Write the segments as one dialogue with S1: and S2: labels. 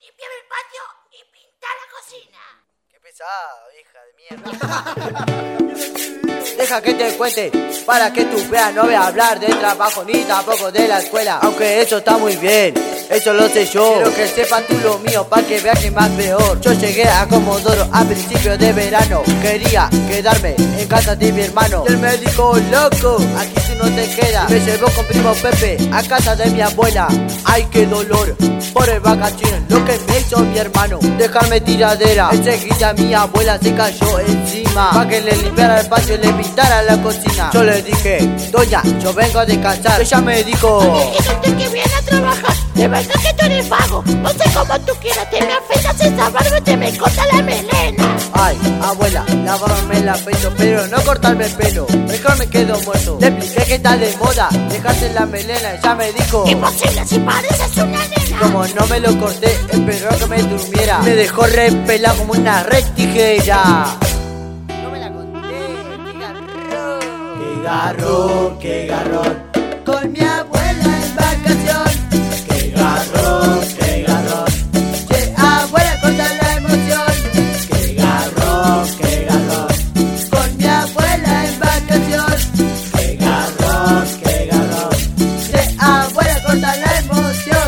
S1: Límpiame el patio y pinta la cocina.
S2: Qué pesado, hija de mierda. Deja que te cuente, para que tú veas. No voy a hablar del trabajo ni tampoco de la escuela, aunque eso está muy bien, eso lo sé yo. Quiero que sepas tú lo mío, para que veas que más peor. Yo llegué a Comodoro a principios de verano. Quería quedarme en casa de mi hermano. Y él me dijo, loco, aquí tú no te quedas. Me llevó con primo Pepe a casa de mi abuela. Ay, qué dolor por el vacaciones, lo que me hizo mi hermano, dejarme tiradera. Enseguida mi abuela se cayó encima, pa' que le limpiara el patio y le pintara la cocina. Yo le dije, doña, yo vengo a descansar. Ella me dijo,
S1: dijiste que viene a trabajar, de verdad que tú eres vago. No sé cómo tú quieras, te me afeitas esa barba y te me corta la melena.
S2: ay, abuela, la barba me la afeito, pero no cortarme el pelo, mejor me quedo muerto. Le expliqué que está de moda dejarse la melena. Ella me dijo,
S1: imposible, si pareces una nena.
S2: Como no me lo corté, esperó que me durmiera. Me dejó re pelado como una red tijera. No me la conté, qué garrón. Qué garrón, qué garrón. Con mi abuela en vacación. Qué garrón, qué garrón. Che, abuela, corta la emoción. Qué garrón, qué garrón. Con mi abuela en vacación. Qué garrón, qué garrón. Che, abuela, corta la emoción.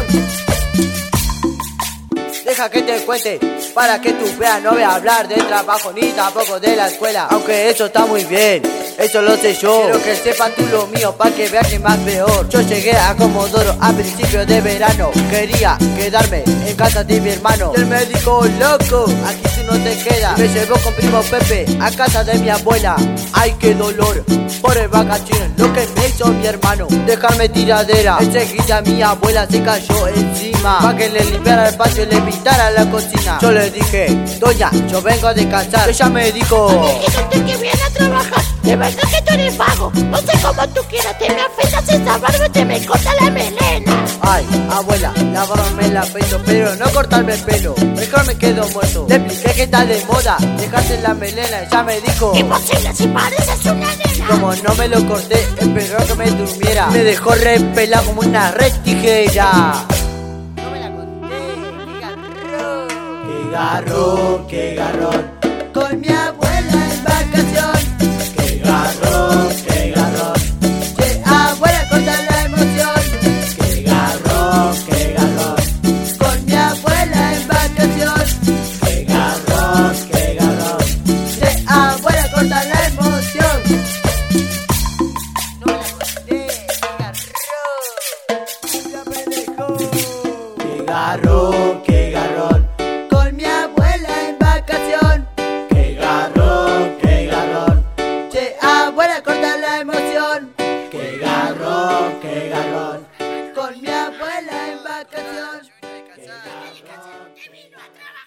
S2: Deja que te cuente, para que tú veas. No voy a hablar del trabajo ni tampoco de la escuela, aunque eso está muy bien, eso lo sé yo. Quiero que sepas tú lo mío, para que veas que más peor. Yo llegué a Comodoro a principios de verano. Quería quedarme en casa de mi hermano. Y él me dijo, loco, aquí tú no te quedas. Me llevó con primo Pepe a casa de mi abuela. Ay, qué dolor por el vacaciones, lo que me hizo mi hermano, dejarme tiradera. Enseguida mi abuela se cayó encima, pa' que le limpiara el patio y le pintara la cocina. Yo le dije, doña, yo vengo a descansar. Ella me dijo,
S1: dijiste que viene a trabajar, de verdad que tú eres vago. No sé cómo tú quieras, te me afeitas esa barba y te me corta la melena.
S2: ay, abuela, la barba me la afeito, pero no cortarme el pelo, mejor me quedo muerto. Le expliqué que está de moda dejarse la melena. Ella me dijo,
S1: imposible, si pareces una nena.
S2: Como no me lo corté, esperó que me durmiera. Me dejó re pelado como una red tijera. No me la conté, qué garrón. Qué garrón, qué garrón. Con mi abuela en vacación. Qué garrón, qué garrón. Che, abuela, corta la emoción. Qué garrón, qué garrón. Con mi abuela en vacación. Qué garrón, qué garrón. Che, abuela, corta la emoción. No me la conté, qué garrón. Ya me dejó. Qué garrón, qué garrón. Con mi abuela en vacación. Qué garrón, qué garrón. Che, abuela, corta la emoción. Qué garrón, qué garrón. Con mi abuela en vacación. Qué garrón.
S1: Te vino a trabajar.